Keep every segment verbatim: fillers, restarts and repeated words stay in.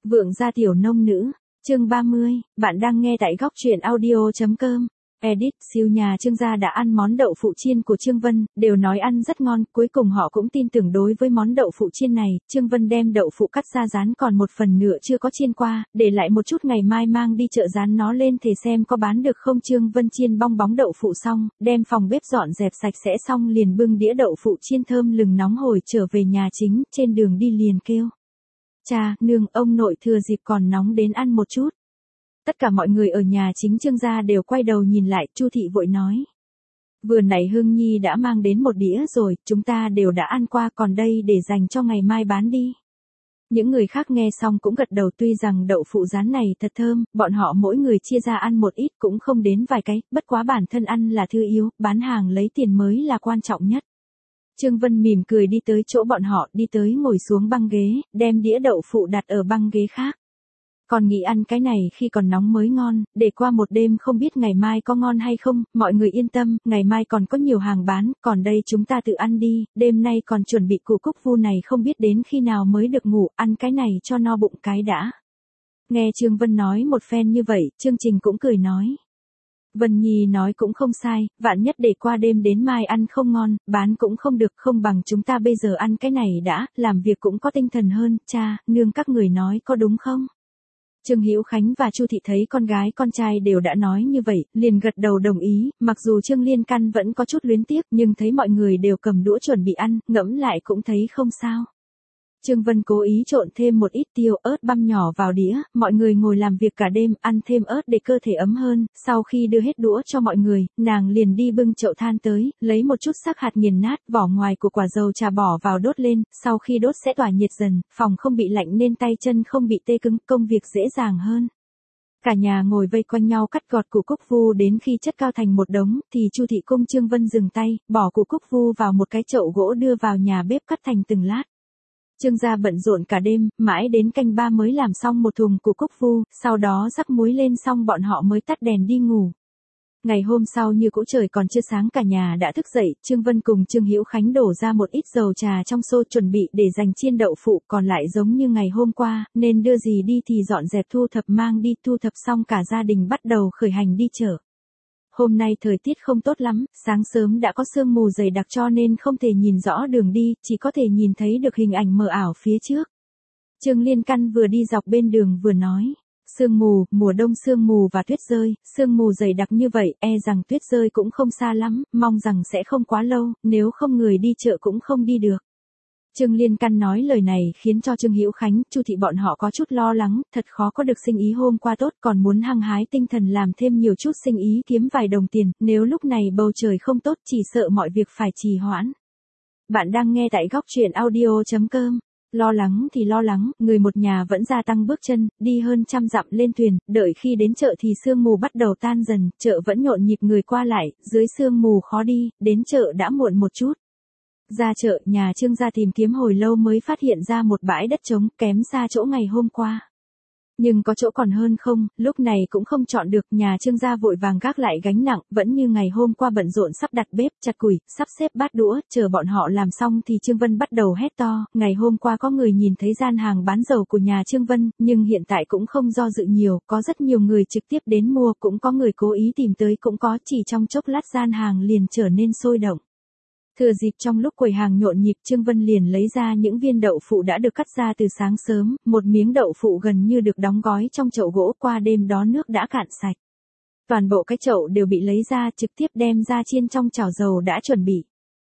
Vượng gia tiểu nông nữ, chương ba mươi, bạn đang nghe tại góc truyện audio.com. Edit, siêu nhà Trương gia đã ăn món đậu phụ chiên của Trương Vân, đều nói ăn rất ngon, cuối cùng họ cũng tin tưởng đối với món đậu phụ chiên này. Trương Vân đem đậu phụ cắt ra rán còn một phần nửa chưa có chiên qua, để lại một chút ngày mai mang đi chợ rán nó lên thể xem có bán được không. Trương Vân chiên bong bóng đậu phụ xong, đem phòng bếp dọn dẹp sạch sẽ xong liền bưng đĩa đậu phụ chiên thơm lừng nóng hổi trở về nhà chính, trên đường đi liền kêu: "Cha, nương, ông nội thừa dịp còn nóng đến ăn một chút." Tất cả mọi người ở nhà chính Trương gia đều quay đầu nhìn lại, Chu thị vội nói: "Vừa nãy Hương Nhi đã mang đến một đĩa rồi, chúng ta đều đã ăn qua, còn đây để dành cho ngày mai bán đi." Những người khác nghe xong cũng gật đầu, tuy rằng đậu phụ rán này thật thơm, bọn họ mỗi người chia ra ăn một ít cũng không đến vài cái, bất quá bản thân ăn là thứ yếu, bán hàng lấy tiền mới là quan trọng nhất. Trương Vân mỉm cười đi tới chỗ bọn họ, đi tới ngồi xuống băng ghế, đem đĩa đậu phụ đặt ở băng ghế khác. "Còn nghĩ ăn cái này khi còn nóng mới ngon, để qua một đêm không biết ngày mai có ngon hay không, mọi người yên tâm, ngày mai còn có nhiều hàng bán, còn đây chúng ta tự ăn đi, đêm nay còn chuẩn bị củ cúc vu này không biết đến khi nào mới được ngủ, ăn cái này cho no bụng cái đã." Nghe Trương Vân nói một phen như vậy, Trương Trình cũng cười nói: "Vân Nhi nói cũng không sai, vạn nhất để qua đêm đến mai ăn không ngon, bán cũng không được, không bằng chúng ta bây giờ ăn cái này đã, làm việc cũng có tinh thần hơn, cha, nương các người nói có đúng không?" Trương Hữu Khánh và Chu thị thấy con gái con trai đều đã nói như vậy, liền gật đầu đồng ý, mặc dù Trương Liên Căn vẫn có chút luyến tiếc, nhưng thấy mọi người đều cầm đũa chuẩn bị ăn, ngẫm lại cũng thấy không sao. Trương Vân cố ý trộn thêm một ít tiêu ớt băm nhỏ vào đĩa, mọi người ngồi làm việc cả đêm, ăn thêm ớt để cơ thể ấm hơn, sau khi đưa hết đũa cho mọi người, nàng liền đi bưng chậu than tới, lấy một chút xác hạt nghiền nát, vỏ ngoài của quả dầu trà bỏ vào đốt lên, sau khi đốt sẽ tỏa nhiệt dần, phòng không bị lạnh nên tay chân không bị tê cứng, công việc dễ dàng hơn. Cả nhà ngồi vây quanh nhau cắt gọt củ cúc vu đến khi chất cao thành một đống, thì Chu thị cung Trương Vân dừng tay, bỏ củ cúc vu vào một cái chậu gỗ đưa vào nhà bếp cắt thành từng lát. Trương gia bận rộn cả đêm, mãi đến canh ba mới làm xong một thùng củ cúc vu, sau đó rắc muối lên xong bọn họ mới tắt đèn đi ngủ. Ngày hôm sau như cũ trời còn chưa sáng cả nhà đã thức dậy, Trương Vân cùng Trương Hữu Khánh đổ ra một ít dầu trà trong xô chuẩn bị để dành chiên đậu phụ, còn lại giống như ngày hôm qua, nên đưa gì đi thì dọn dẹp thu thập mang đi, thu thập xong cả gia đình bắt đầu khởi hành đi chợ. Hôm nay thời tiết không tốt lắm, sáng sớm đã có sương mù dày đặc cho nên không thể nhìn rõ đường đi, chỉ có thể nhìn thấy được hình ảnh mờ ảo phía trước. Trương Liên Căn vừa đi dọc bên đường vừa nói: "Sương mù, mùa đông sương mù và tuyết rơi, sương mù dày đặc như vậy, e rằng tuyết rơi cũng không xa lắm, mong rằng sẽ không quá lâu, nếu không người đi chợ cũng không đi được." Trương Liên Căn nói lời này khiến cho Trương Hữu Khánh, Chu thị bọn họ có chút lo lắng, thật khó có được sinh ý hôm qua tốt, còn muốn hăng hái tinh thần làm thêm nhiều chút sinh ý kiếm vài đồng tiền, nếu lúc này bầu trời không tốt chỉ sợ mọi việc phải trì hoãn. Bạn đang nghe tại góc truyện audio.com. Lo lắng thì lo lắng, người một nhà vẫn gia tăng bước chân, đi hơn trăm dặm lên thuyền, đợi khi đến chợ thì sương mù bắt đầu tan dần, chợ vẫn nhộn nhịp người qua lại, dưới sương mù khó đi, đến chợ đã muộn một chút. Ra chợ, nhà Trương gia tìm kiếm hồi lâu mới phát hiện ra một bãi đất trống, kém xa chỗ ngày hôm qua. Nhưng có chỗ còn hơn không, lúc này cũng không chọn được, nhà Trương gia vội vàng gác lại gánh nặng, vẫn như ngày hôm qua bận rộn sắp đặt bếp, chặt củi, sắp xếp bát đũa, chờ bọn họ làm xong thì Trương Vân bắt đầu hét to, ngày hôm qua có người nhìn thấy gian hàng bán dầu của nhà Trương Vân, nhưng hiện tại cũng không do dự nhiều, có rất nhiều người trực tiếp đến mua, cũng có người cố ý tìm tới cũng có, chỉ trong chốc lát gian hàng liền trở nên sôi động. Thừa dịp trong lúc quầy hàng nhộn nhịp, Trương Vân liền lấy ra những viên đậu phụ đã được cắt ra từ sáng sớm, một miếng đậu phụ gần như được đóng gói trong chậu gỗ, qua đêm đó nước đã cạn sạch. Toàn bộ cái chậu đều bị lấy ra trực tiếp đem ra chiên trong chảo dầu đã chuẩn bị.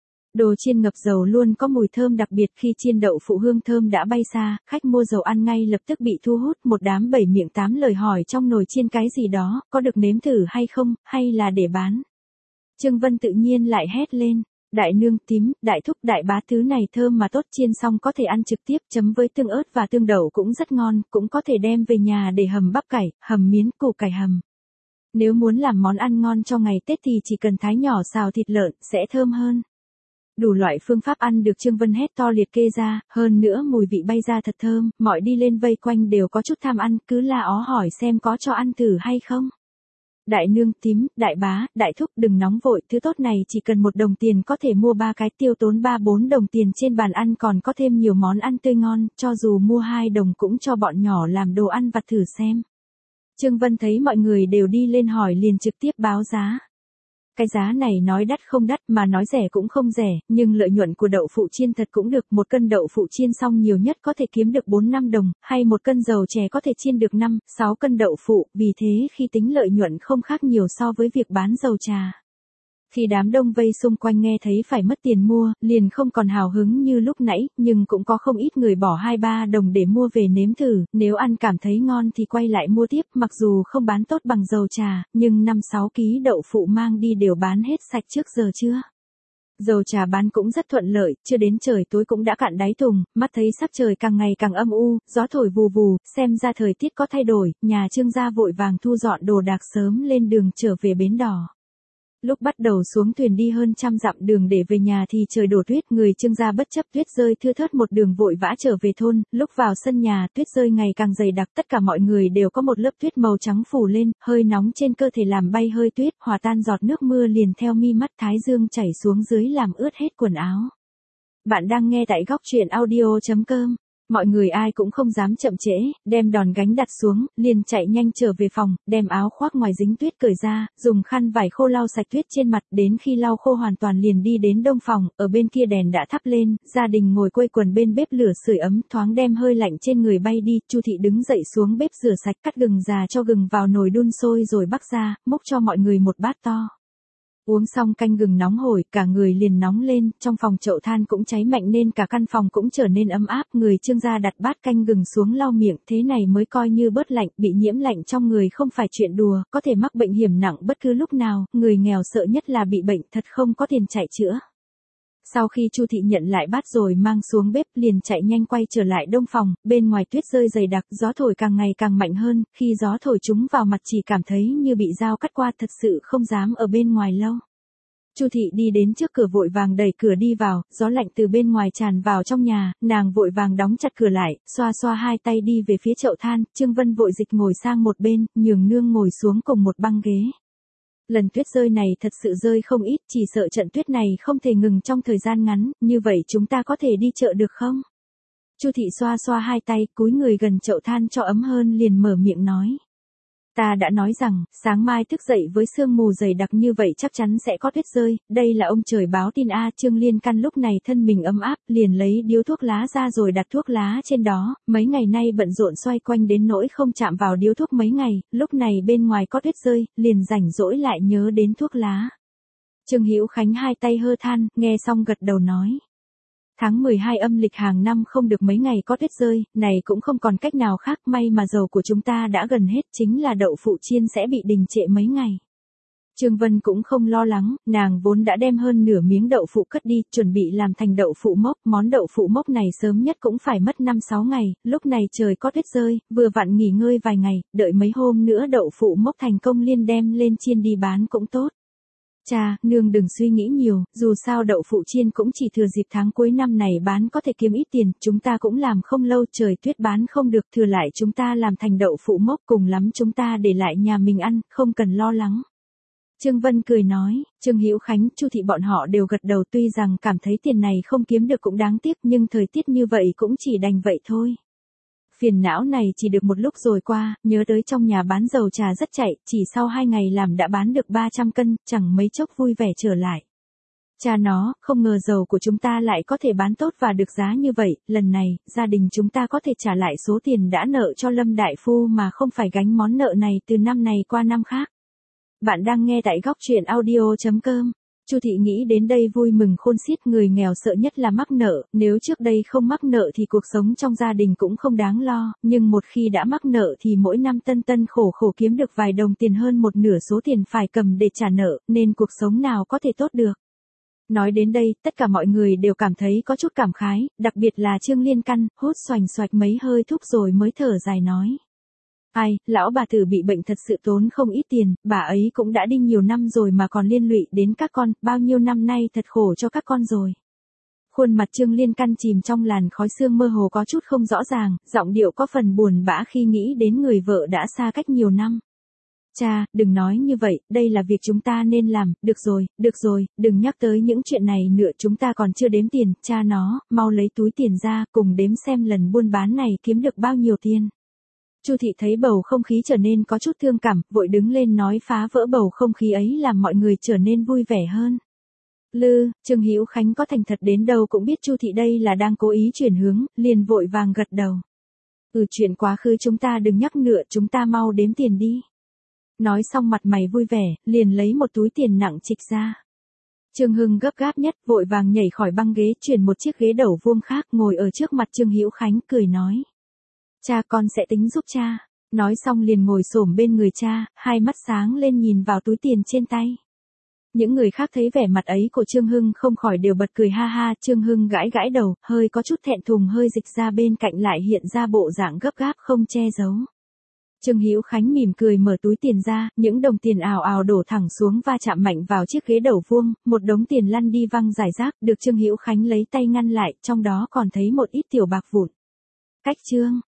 Đồ chiên ngập dầu luôn có mùi thơm đặc biệt, khi chiên đậu phụ hương thơm đã bay xa, khách mua dầu ăn ngay lập tức bị thu hút, một đám bảy miệng tám lời hỏi trong nồi chiên cái gì đó, có được nếm thử hay không, hay là để bán. Trương Vân tự nhiên lại hét lên: "Đại nương, tím, đại thúc, đại bá, thứ này thơm mà tốt, chiên xong có thể ăn trực tiếp, chấm với tương ớt và tương đậu cũng rất ngon, cũng có thể đem về nhà để hầm bắp cải, hầm miến, củ cải hầm. Nếu muốn làm món ăn ngon cho ngày Tết thì chỉ cần thái nhỏ xào thịt lợn, sẽ thơm hơn." Đủ loại phương pháp ăn được Trương Vân hét to liệt kê ra, hơn nữa mùi vị bay ra thật thơm, mọi đi lên vây quanh đều có chút tham ăn, cứ la ó hỏi xem có cho ăn thử hay không. Đại nương, tím, đại bá, đại thúc đừng nóng vội, thứ tốt này chỉ cần một đồng tiền có thể mua ba cái, tiêu tốn ba bốn đồng tiền trên bàn ăn còn có thêm nhiều món ăn tươi ngon, cho dù mua hai đồng cũng cho bọn nhỏ làm đồ ăn vặt thử xem. Trương Vân thấy mọi người đều đi lên hỏi liền trực tiếp báo giá. Cái giá này nói đắt không đắt mà nói rẻ cũng không rẻ, nhưng lợi nhuận của đậu phụ chiên thật cũng được, một cân đậu phụ chiên xong nhiều nhất có thể kiếm được bốn năm đồng, hay một cân dầu chè có thể chiên được năm, sáu cân đậu phụ, vì thế khi tính lợi nhuận không khác nhiều so với việc bán dầu trà. Khi đám đông vây xung quanh nghe thấy phải mất tiền mua, liền không còn hào hứng như lúc nãy, nhưng cũng có không ít người bỏ hai ba đồng để mua về nếm thử, nếu ăn cảm thấy ngon thì quay lại mua tiếp, mặc dù không bán tốt bằng dầu trà, nhưng năm sáu ký đậu phụ mang đi đều bán hết sạch trước giờ trưa. Dầu trà bán cũng rất thuận lợi, chưa đến trời tối cũng đã cạn đáy thùng, mắt thấy sắc trời càng ngày càng âm u, gió thổi vù vù, xem ra thời tiết có thay đổi, nhà Trương gia vội vàng thu dọn đồ đạc sớm lên đường trở về bến đò. Lúc bắt đầu xuống thuyền đi hơn trăm dặm đường để về nhà thì trời đổ tuyết, người Trương gia bất chấp tuyết rơi thưa thớt một đường vội vã trở về thôn, lúc vào sân nhà tuyết rơi ngày càng dày đặc, tất cả mọi người đều có một lớp tuyết màu trắng phủ lên, hơi nóng trên cơ thể làm bay hơi tuyết, hòa tan giọt nước mưa liền theo mi mắt thái dương chảy xuống dưới làm ướt hết quần áo. Bạn đang nghe tại góc truyện audio chấm com. Mọi người ai cũng không dám chậm trễ, đem đòn gánh đặt xuống, liền chạy nhanh trở về phòng, đem áo khoác ngoài dính tuyết cởi ra, dùng khăn vải khô lau sạch tuyết trên mặt, đến khi lau khô hoàn toàn liền đi đến đông phòng, ở bên kia đèn đã thắp lên, gia đình ngồi quây quần bên bếp lửa sưởi ấm, thoáng đem hơi lạnh trên người bay đi, Chu thị đứng dậy xuống bếp rửa sạch cắt gừng già cho gừng vào nồi đun sôi rồi bắc ra, múc cho mọi người một bát to. Uống xong canh gừng nóng hổi, cả người liền nóng lên, trong phòng chậu than cũng cháy mạnh nên cả căn phòng cũng trở nên ấm áp, người Trương gia đặt bát canh gừng xuống lau miệng, thế này mới coi như bớt lạnh, bị nhiễm lạnh trong người không phải chuyện đùa, có thể mắc bệnh hiểm nặng bất cứ lúc nào, người nghèo sợ nhất là bị bệnh, thật không có tiền chạy chữa. Sau khi Chu thị nhận lại bát rồi mang xuống bếp liền chạy nhanh quay trở lại đông phòng, bên ngoài tuyết rơi dày đặc, gió thổi càng ngày càng mạnh hơn, khi gió thổi chúng vào mặt chỉ cảm thấy như bị dao cắt qua, thật sự không dám ở bên ngoài lâu. Chu thị đi đến trước cửa vội vàng đẩy cửa đi vào, gió lạnh từ bên ngoài tràn vào trong nhà, nàng vội vàng đóng chặt cửa lại, xoa xoa hai tay đi về phía chậu than, Trương Vân vội dịch ngồi sang một bên, nhường nương ngồi xuống cùng một băng ghế. Lần tuyết rơi này thật sự rơi không ít, chỉ sợ trận tuyết này không thể ngừng trong thời gian ngắn, như vậy chúng ta có thể đi chợ được không? Chu thị xoa xoa hai tay, cúi người gần chậu than cho ấm hơn liền mở miệng nói. Ta đã nói rằng, sáng mai thức dậy với sương mù dày đặc như vậy chắc chắn sẽ có tuyết rơi, đây là ông trời báo tin a. Trương Liên Căn lúc này thân mình ấm áp, liền lấy điếu thuốc lá ra rồi đặt thuốc lá trên đó, mấy ngày nay bận rộn xoay quanh đến nỗi không chạm vào điếu thuốc mấy ngày, lúc này bên ngoài có tuyết rơi, liền rảnh rỗi lại nhớ đến thuốc lá. Trương Hữu Khánh hai tay hơ than, nghe xong gật đầu nói. Tháng mười hai âm lịch hàng năm không được mấy ngày có tuyết rơi, này cũng không còn cách nào khác, may mà dầu của chúng ta đã gần hết, chính là đậu phụ chiên sẽ bị đình trệ mấy ngày. Trương Vân cũng không lo lắng, nàng vốn đã đem hơn nửa miếng đậu phụ cất đi, chuẩn bị làm thành đậu phụ mốc, món đậu phụ mốc này sớm nhất cũng phải mất năm sáu ngày, lúc này trời có tuyết rơi, vừa vặn nghỉ ngơi vài ngày, đợi mấy hôm nữa đậu phụ mốc thành công liên đem lên chiên đi bán cũng tốt. Cha, nương đừng suy nghĩ nhiều, dù sao đậu phụ chiên cũng chỉ thừa dịp tháng cuối năm này bán có thể kiếm ít tiền, chúng ta cũng làm không lâu, trời tuyết bán không được, thừa lại chúng ta làm thành đậu phụ mốc, cùng lắm chúng ta để lại nhà mình ăn, không cần lo lắng. Trương Vân cười nói, Trương Hữu Khánh, Chu thị bọn họ đều gật đầu, tuy rằng cảm thấy tiền này không kiếm được cũng đáng tiếc, nhưng thời tiết như vậy cũng chỉ đành vậy thôi. Phiền não này chỉ được một lúc rồi qua, nhớ tới trong nhà bán dầu trà rất chạy, chỉ sau hai ngày làm đã bán được ba trăm cân, chẳng mấy chốc vui vẻ trở lại. Cha nó, không ngờ dầu của chúng ta lại có thể bán tốt và được giá như vậy, lần này, gia đình chúng ta có thể trả lại số tiền đã nợ cho Lâm Đại Phu mà không phải gánh món nợ này từ năm này qua năm khác. Bạn đang nghe tại góc truyện audio chấm com. Chu thị nghĩ đến đây vui mừng khôn xiết, người nghèo sợ nhất là mắc nợ, nếu trước đây không mắc nợ thì cuộc sống trong gia đình cũng không đáng lo, nhưng một khi đã mắc nợ thì mỗi năm tân tân khổ khổ kiếm được vài đồng tiền hơn một nửa số tiền phải cầm để trả nợ, nên cuộc sống nào có thể tốt được. Nói đến đây, tất cả mọi người đều cảm thấy có chút cảm khái, đặc biệt là Trương Liên Căn, hút xoành xoạch mấy hơi thuốc rồi mới thở dài nói. Ai, lão bà tử bị bệnh thật sự tốn không ít tiền, bà ấy cũng đã đi nhiều năm rồi mà còn liên lụy đến các con, bao nhiêu năm nay thật khổ cho các con rồi. Khuôn mặt Trương Liên Căn chìm trong làn khói sương mơ hồ có chút không rõ ràng, giọng điệu có phần buồn bã khi nghĩ đến người vợ đã xa cách nhiều năm. Cha, đừng nói như vậy, đây là việc chúng ta nên làm, được rồi, được rồi, đừng nhắc tới những chuyện này nữa, chúng ta còn chưa đếm tiền, cha nó, mau lấy túi tiền ra, cùng đếm xem lần buôn bán này kiếm được bao nhiêu tiền. Chu thị thấy bầu không khí trở nên có chút thương cảm, vội đứng lên nói phá vỡ bầu không khí ấy làm mọi người trở nên vui vẻ hơn. Lư, Trương Hữu Khánh có thành thật đến đâu cũng biết Chu thị đây là đang cố ý chuyển hướng, liền vội vàng gật đầu. Ừ, chuyện quá khứ chúng ta đừng nhắc nữa, chúng ta mau đếm tiền đi. Nói xong mặt mày vui vẻ, liền lấy một túi tiền nặng trịch ra. Trương Hưng gấp gáp nhất, vội vàng nhảy khỏi băng ghế, chuyển một chiếc ghế đầu vuông khác, ngồi ở trước mặt Trương Hữu Khánh, cười nói: "Cha, con sẽ tính giúp cha." Nói xong liền ngồi xổm bên người cha, hai mắt sáng lên nhìn vào túi tiền trên tay. Những người khác thấy vẻ mặt ấy của Trương Hưng không khỏi đều bật cười ha ha, Trương Hưng gãi gãi đầu, hơi có chút thẹn thùng, hơi dịch ra bên cạnh lại hiện ra bộ dạng gấp gáp không che giấu. Trương Hữu Khánh mỉm cười mở túi tiền ra, những đồng tiền ào ào đổ thẳng xuống va chạm mạnh vào chiếc ghế đầu vuông, một đống tiền lăn đi văng rải rác, được Trương Hữu Khánh lấy tay ngăn lại, trong đó còn thấy một ít tiểu bạc vụn. Cách Trương